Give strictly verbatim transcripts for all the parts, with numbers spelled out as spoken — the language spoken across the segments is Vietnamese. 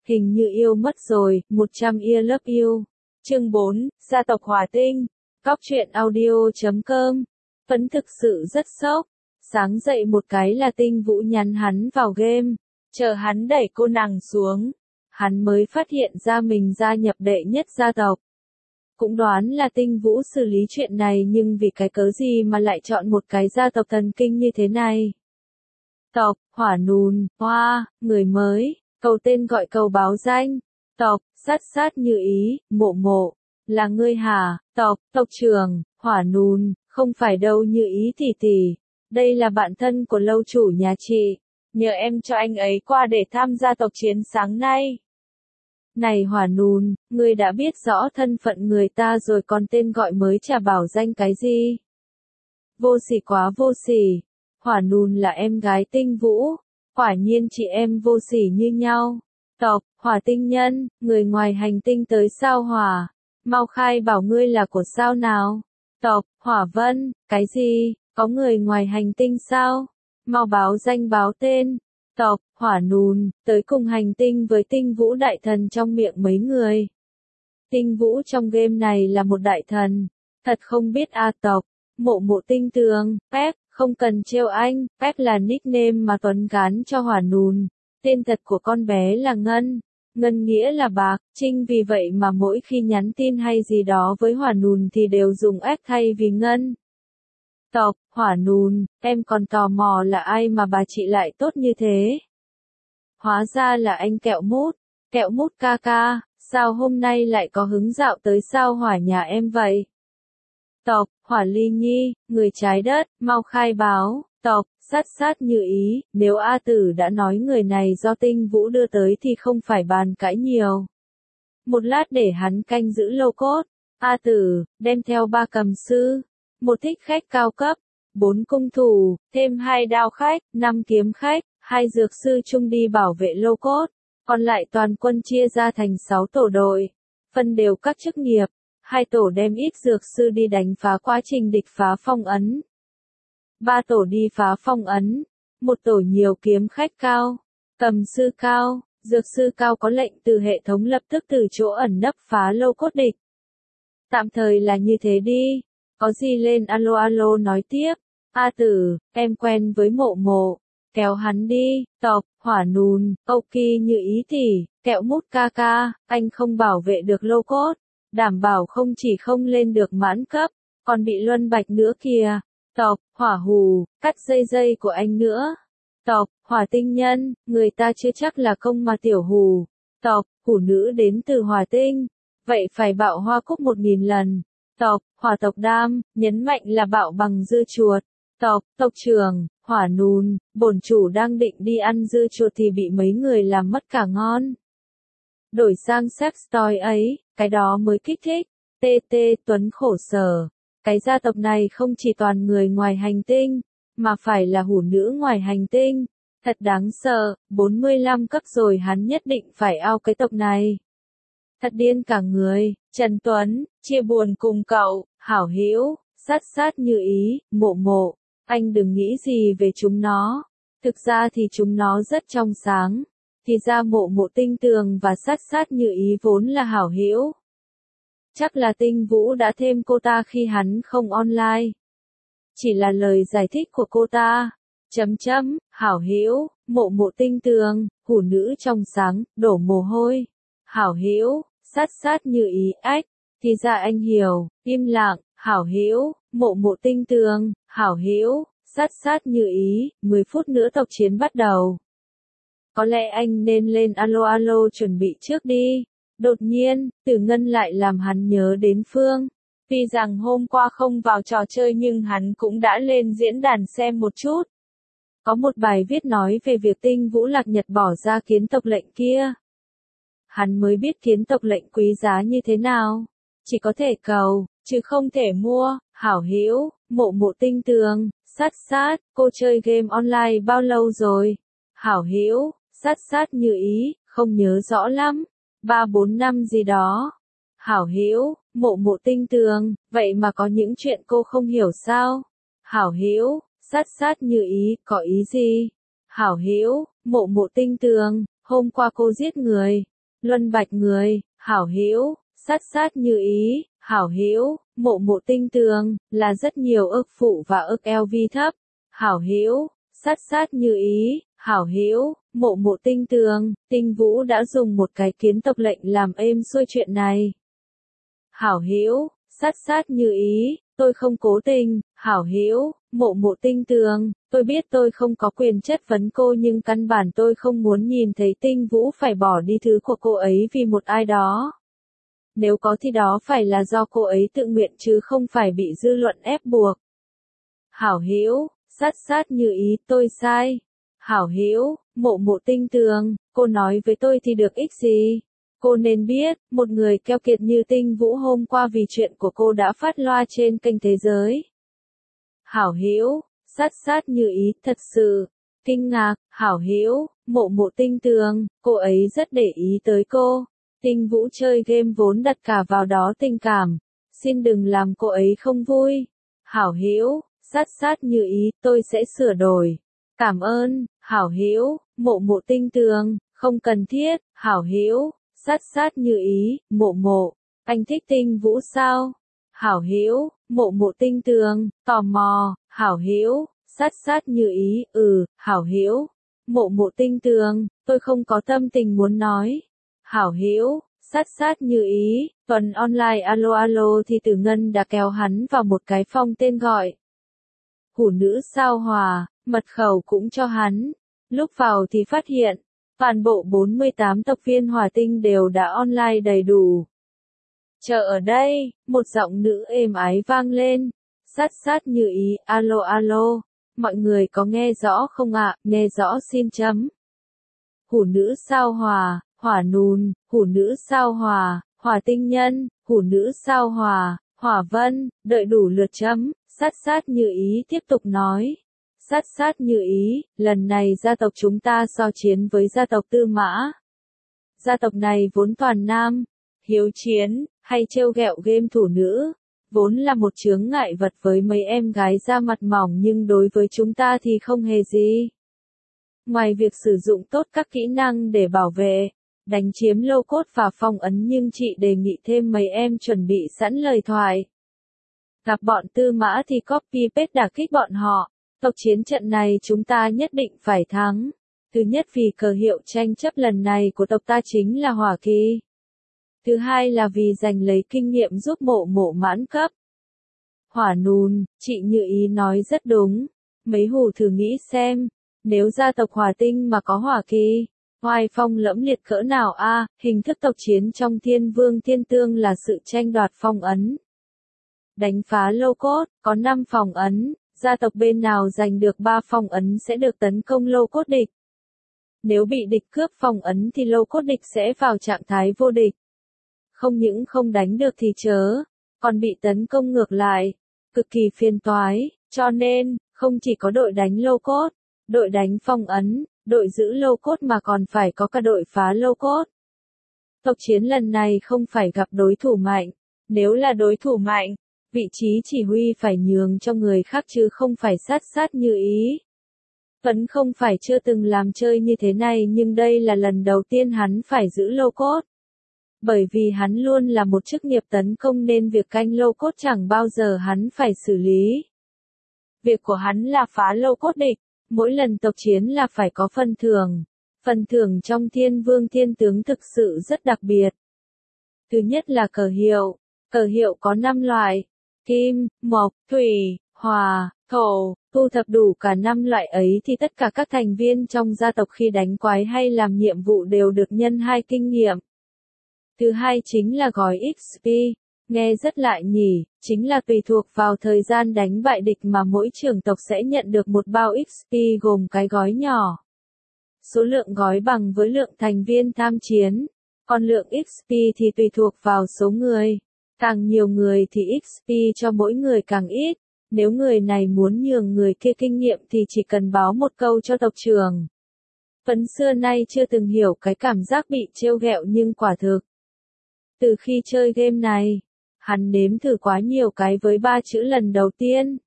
Hình như yêu mất rồi, một trăm year love you. Chương bốn, gia tộc Hỏa Tinh. Góc truyện audio chấm com. Vẫn thực sự rất sốc. Sáng dậy một cái là Tinh Vũ nhắn hắn vào game. Chờ hắn đẩy cô nàng xuống. Hắn mới phát hiện ra mình gia nhập đệ nhất gia tộc. Cũng đoán là Tinh Vũ xử lý chuyện này nhưng vì cái cớ gì mà lại chọn một cái gia tộc thần kinh như thế này. Tộc, Hỏa Nùn, Hoa, người mới, cầu tên gọi cầu báo danh. Tộc, sát sát như ý, mộ mộ, là ngươi hả? Tộc, tộc trưởng, Hỏa Nùn, không phải đâu như ý tỷ tỷ. Đây là bạn thân của lâu chủ nhà chị. Nhờ em cho anh ấy qua để tham gia tộc chiến sáng nay. Này Hỏa Nùn, ngươi đã biết rõ thân phận người ta rồi còn tên gọi mới trả bảo danh cái gì? Vô sỉ quá vô sỉ. Hỏa Nùn là em gái Tinh Vũ. Quả nhiên chị em vô sỉ như nhau. Tộc, Hỏa Tinh Nhân, người ngoài hành tinh tới sao Hỏa. Mau khai bảo ngươi là của sao nào? Tộc, Hỏa Vân, cái gì? Có người ngoài hành tinh sao? Mau báo danh báo tên. Tộc, Hỏa Nùn, tới cùng hành tinh với Tinh Vũ đại thần trong miệng mấy người. Tinh Vũ trong game này là một đại thần. Thật không biết a tộc. Mộ mộ tinh tường, Pep, không cần trêu anh, Pep là nickname mà Tuấn gán cho Hỏa Nùn. Tên thật của con bé là Ngân. Ngân nghĩa là bạc, Trinh vì vậy mà mỗi khi nhắn tin hay gì đó với Hỏa Nùn thì đều dùng F thay vì Ngân. Tộc, Hỏa Nùn, em còn tò mò là ai mà bà chị lại tốt như thế. Hóa ra là anh Kẹo Mút. Kẹo Mút ca ca, sao hôm nay lại có hứng dạo tới sao Hỏa nhà em vậy? Tộc, Hỏa Ly Nhi, người trái đất, mau khai báo. Tộc, sát sát như ý, nếu A Tử đã nói người này do Tinh Vũ đưa tới thì không phải bàn cãi nhiều. Một lát để hắn canh giữ lô cốt. A Tử, đem theo ba cầm sư, một thích khách cao cấp, bốn cung thủ, thêm hai đao khách, năm kiếm khách, hai dược sư chung đi bảo vệ lô cốt. Còn lại toàn quân chia ra thành sáu tổ đội, phân đều các chức nghiệp. Hai tổ đem ít dược sư đi đánh phá quá trình địch phá phong ấn. Ba tổ đi phá phong ấn. Một tổ nhiều kiếm khách cao, cầm sư cao, dược sư cao có lệnh từ hệ thống lập tức từ chỗ ẩn nấp phá lô cốt địch. Tạm thời là như thế đi. Có gì lên alo alo nói tiếp. A Tử, em quen với mộ mộ. Kéo hắn đi. Tộc, Hỏa Nùn, ok như ý tỷ, Kẹo Mút ca ca, anh không bảo vệ được lô cốt. Đảm bảo không chỉ không lên được mãn cấp, còn bị luân bạch nữa kìa. Tộc, Hỏa Hù, cắt dây dây của anh nữa. Tộc, Hỏa Tinh Nhân, người ta chưa chắc là công mà tiểu hù. Tộc, hủ nữ đến từ Hỏa Tinh. Vậy phải bạo hoa cúc một nghìn lần. Tộc, Hỏa Tộc Đam, nhấn mạnh là bạo bằng dưa chuột. Tộc, tộc trưởng, Hỏa Nùn, bổn chủ đang định đi ăn dưa chuột thì bị mấy người làm mất cả ngon. Đổi sang sex toy ấy, cái đó mới kích thích. tê tê Tuấn khổ sở. Cái gia tộc này không chỉ toàn người ngoài hành tinh, mà phải là hủ nữ ngoài hành tinh. Thật đáng sợ, bốn mươi lăm cấp rồi hắn nhất định phải ao cái tộc này. Thật điên cả người. Trần Tuấn, chia buồn cùng cậu, hảo hữu, sát sát như ý, mộ mộ. Anh đừng nghĩ gì về chúng nó. Thực ra thì chúng nó rất trong sáng. Thì ra mộ mộ tinh tường và sát sát như ý vốn là hảo hữu. Chắc là Tinh Vũ đã thêm cô ta khi hắn không online. Chỉ là lời giải thích của cô ta. Chấm chấm, hảo hữu, mộ mộ tinh tường, hủ nữ trong sáng, đổ mồ hôi. Hảo hữu, sát sát như ý, ách. Thì ra anh hiểu, im lặng, hảo hữu, mộ mộ tinh tường, hảo hữu, sát sát như ý, mười phút nữa tộc chiến bắt đầu. Có lẽ anh nên lên alo alo chuẩn bị trước đi. Đột nhiên, Tử Ngân lại làm hắn nhớ đến Phương. Tuy rằng hôm qua không vào trò chơi nhưng hắn cũng đã lên diễn đàn xem một chút. Có một bài viết nói về việc Tinh Vũ Lạc Nhật bỏ ra kiến tộc lệnh kia. Hắn mới biết kiến tộc lệnh quý giá như thế nào. Chỉ có thể cầu, chứ không thể mua. Hảo hữu, mộ mộ tinh tường, sát sát, cô chơi game online bao lâu rồi? Hảo hữu, sát sát như ý, không nhớ rõ lắm. Ba bốn năm gì đó. Hảo hữu, mộ mộ tinh tường, vậy mà có những chuyện cô không hiểu sao? Hảo hữu, sát sát như ý, có ý gì? Hảo hữu, mộ mộ tinh tường, hôm qua cô giết người, Luân Bạch người, hảo hữu, sát sát như ý, hảo hữu, mộ mộ tinh tường, là rất nhiều ức phụ và ức eo vi thấp, hảo hữu, sát sát như ý, hảo hữu, mộ mộ tinh tường, Tinh Vũ đã dùng một cái kiến tộc lệnh làm êm xuôi chuyện này. Hảo hữu, sát sát như ý, tôi không cố tình, hảo hữu, mộ mộ tinh tường, tôi biết tôi không có quyền chất vấn cô nhưng căn bản tôi không muốn nhìn thấy Tinh Vũ phải bỏ đi thứ của cô ấy vì một ai đó. Nếu có thì đó phải là do cô ấy tự nguyện chứ không phải bị dư luận ép buộc. Hảo hữu, sát sát như ý, tôi sai. Hảo hữu, mộ mộ tinh tường, cô nói với tôi thì được ích gì? Cô nên biết, một người keo kiệt như Tinh Vũ hôm qua vì chuyện của cô đã phát loa trên kênh thế giới. Hảo hữu, sát sát như ý, thật sự. Kinh ngạc, hảo hữu, mộ mộ tinh tường, cô ấy rất để ý tới cô. Tinh Vũ chơi game vốn đặt cả vào đó tình cảm. Xin đừng làm cô ấy không vui. Hảo hữu, sát sát như ý, tôi sẽ sửa đổi. Cảm ơn, hảo hữu, mộ mộ tinh tường, không cần thiết, hảo hữu, sát sát như ý, mộ mộ, anh thích Tinh Vũ sao? Hảo hữu, mộ mộ tinh tường, tò mò, hảo hữu, sát sát như ý, ừ, hảo hữu, mộ mộ tinh tường, tôi không có tâm tình muốn nói. Hảo hữu, sát sát như ý, tuần online alo alo thì Tử Ngân đã kéo hắn vào một cái phong tên gọi. Hủ nữ sao hòa, mật khẩu cũng cho hắn. Lúc vào thì phát hiện, toàn bộ bốn mươi tám tộc viên hỏa tinh đều đã online đầy đủ. Chờ ở đây, một giọng nữ êm ái vang lên. Sát sát như ý, alo alo, mọi người có nghe rõ không ạ, nghe rõ xin chấm. Hủ nữ sao hòa, hỏa nùn, hủ nữ sao hòa, hỏa tinh nhân, hủ nữ sao hòa, hỏa vân, đợi đủ lượt chấm, sát sát như ý tiếp tục nói. Sát sát như ý, lần này gia tộc chúng ta so chiến với gia tộc Tư Mã. Gia tộc này vốn toàn nam, hiếu chiến, hay trêu ghẹo game thủ nữ, vốn là một chướng ngại vật với mấy em gái da mặt mỏng nhưng đối với chúng ta thì không hề gì. Ngoài việc sử dụng tốt các kỹ năng để bảo vệ, đánh chiếm lô cốt và phong ấn nhưng chị đề nghị thêm mấy em chuẩn bị sẵn lời thoại. Gặp bọn Tư Mã thì copy paste đả kích bọn họ. Tộc chiến trận này chúng ta nhất định phải thắng. Thứ nhất vì cờ hiệu tranh chấp lần này của tộc ta chính là hỏa kỳ. Thứ hai là vì giành lấy kinh nghiệm giúp mộ mộ mãn cấp. Hỏa nùn, chị Như Ý nói rất đúng. Mấy hù thử nghĩ xem, nếu gia tộc hỏa tinh mà có hỏa kỳ, oai phong lẫm liệt cỡ nào a, à, hình thức tộc chiến trong Thiên Vương Thiên Tương là sự tranh đoạt phong ấn. Đánh phá lô cốt, có năm phòng ấn. Gia tộc bên nào giành được ba phong ấn sẽ được tấn công lô cốt địch. Nếu bị địch cướp phong ấn thì lô cốt địch sẽ vào trạng thái vô địch. Không những không đánh được thì chớ, còn bị tấn công ngược lại. Cực kỳ phiền toái, cho nên, không chỉ có đội đánh lô cốt, đội đánh phong ấn, đội giữ lô cốt mà còn phải có cả đội phá lô cốt. Tộc chiến lần này không phải gặp đối thủ mạnh. Nếu là đối thủ mạnh, vị trí chỉ huy phải nhường cho người khác chứ không phải sát sát như ý. Vẫn không phải chưa từng làm chơi như thế này nhưng đây là lần đầu tiên hắn phải giữ lô cốt. Bởi vì hắn luôn là một chức nghiệp tấn công nên việc canh lô cốt chẳng bao giờ hắn phải xử lý. Việc của hắn là phá lô cốt địch, mỗi lần tộc chiến là phải có phần thưởng. Phần thưởng trong Thiên Vương Thiên Tướng thực sự rất đặc biệt. Thứ nhất là cờ hiệu. Cờ hiệu có năm loại. Kim, mộc, thủy, hỏa, thổ, thu thập đủ cả năm loại ấy thì tất cả các thành viên trong gia tộc khi đánh quái hay làm nhiệm vụ đều được nhân hai kinh nghiệm. Thứ hai chính là gói ích pê, nghe rất lại nhỉ, chính là tùy thuộc vào thời gian đánh bại địch mà mỗi trưởng tộc sẽ nhận được một bao ích pê gồm cái gói nhỏ. Số lượng gói bằng với lượng thành viên tham chiến, còn lượng ích pê thì tùy thuộc vào số người. Càng nhiều người thì ích pê cho mỗi người càng ít, nếu người này muốn nhường người kia kinh nghiệm thì chỉ cần báo một câu cho tộc trưởng. Vẫn xưa nay chưa từng hiểu cái cảm giác bị trêu ghẹo nhưng quả thực. Từ khi chơi game này, hắn nếm thử quá nhiều cái với ba chữ lần đầu tiên.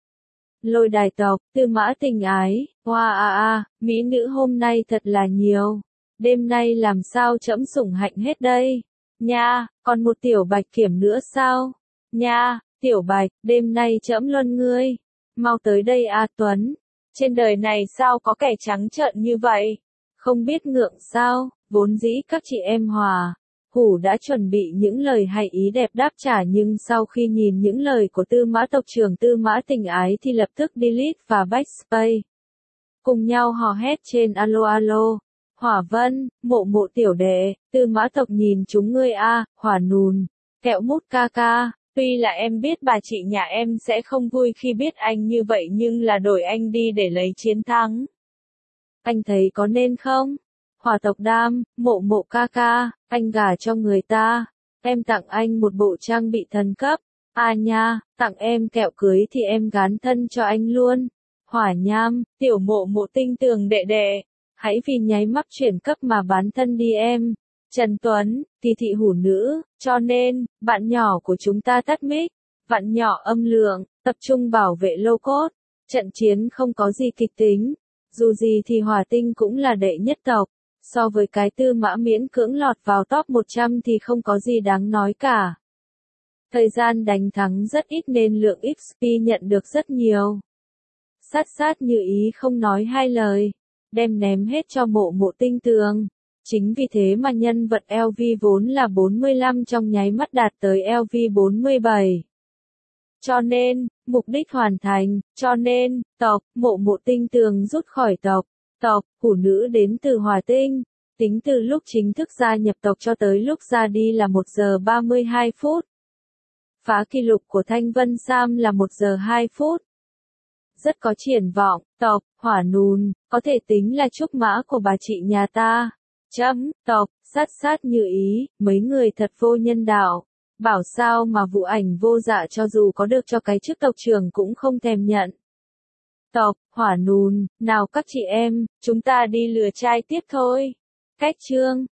Lôi đài tộc, Tư Mã tình ái, hoa a a, mỹ nữ hôm nay thật là nhiều. đêm nay làm sao trẫm sủng hạnh hết đây? Nha, còn một tiểu bạch kiểm nữa sao? Nha, tiểu bạch, đêm nay trẫm luân ngươi. Mau tới đây A Tuấn. Trên đời này sao có kẻ trắng trợn như vậy? Không biết ngượng sao, vốn dĩ các chị em hòa. Hủ đã chuẩn bị những lời hay ý đẹp đáp trả nhưng sau khi nhìn những lời của Tư Mã tộc trưởng Tư Mã Tình Ái thì lập tức delete và backspace. Cùng nhau hò hét trên alo alo. Hỏa Vân, mộ mộ tiểu đệ, Tư Mã tộc nhìn chúng ngươi a, Hỏa Nùn, kẹo mút ca ca. Tuy là em biết bà chị nhà em sẽ không vui khi biết anh như vậy nhưng là đổi anh đi để lấy chiến thắng. Anh thấy có nên không? Hỏa tộc Đam, mộ mộ ca ca, anh gả cho người ta. Em tặng anh một bộ trang bị thần cấp. À nha, tặng em kẹo cưới thì em gán thân cho anh luôn. Hỏa Nham, tiểu mộ mộ tinh tường đệ đệ. Hãy vì nháy mắt chuyển cấp mà bán thân đi em. Trần Tuấn, kỳ thị hủ nữ, cho nên, bạn nhỏ của chúng ta tắt mic, bạn nhỏ âm lượng, tập trung bảo vệ lô cốt. Trận chiến không có gì kịch tính. Dù gì thì Hỏa Tinh cũng là đệ nhất tộc. So với cái Tư Mã miễn cưỡng lọt vào top một trăm thì không có gì đáng nói cả. Thời gian đánh thắng rất ít nên lượng ích pê nhận được rất nhiều. Sát sát như ý không nói hai lời. Đem ném hết cho mộ mộ tinh tường. Chính vì thế mà nhân vật lờ vê vốn là bốn mươi lăm trong nháy mắt đạt tới lờ vê bốn mươi bảy. Cho nên, mục đích hoàn thành, cho nên, tộc, mộ mộ tinh tường rút khỏi tộc. Tộc, hủ nữ đến từ Hỏa Tinh. Tính từ lúc chính thức gia nhập tộc cho tới lúc ra đi là một giờ ba mươi hai phút. Phá kỷ lục của Thanh Vân Sam là một giờ hai phút. Rất có triển vọng, tộc, Hỏa Nùn, có thể tính là trúc mã của bà chị nhà ta. Chấm, tộc, sát sát như ý, mấy người thật vô nhân đạo. Bảo sao mà vụ ảnh vô dạ cho dù có được cho cái chức tộc trưởng cũng không thèm nhận. Tộc, Hỏa Nùn, nào các chị em, chúng ta đi lừa trai tiếp thôi. Cách chương.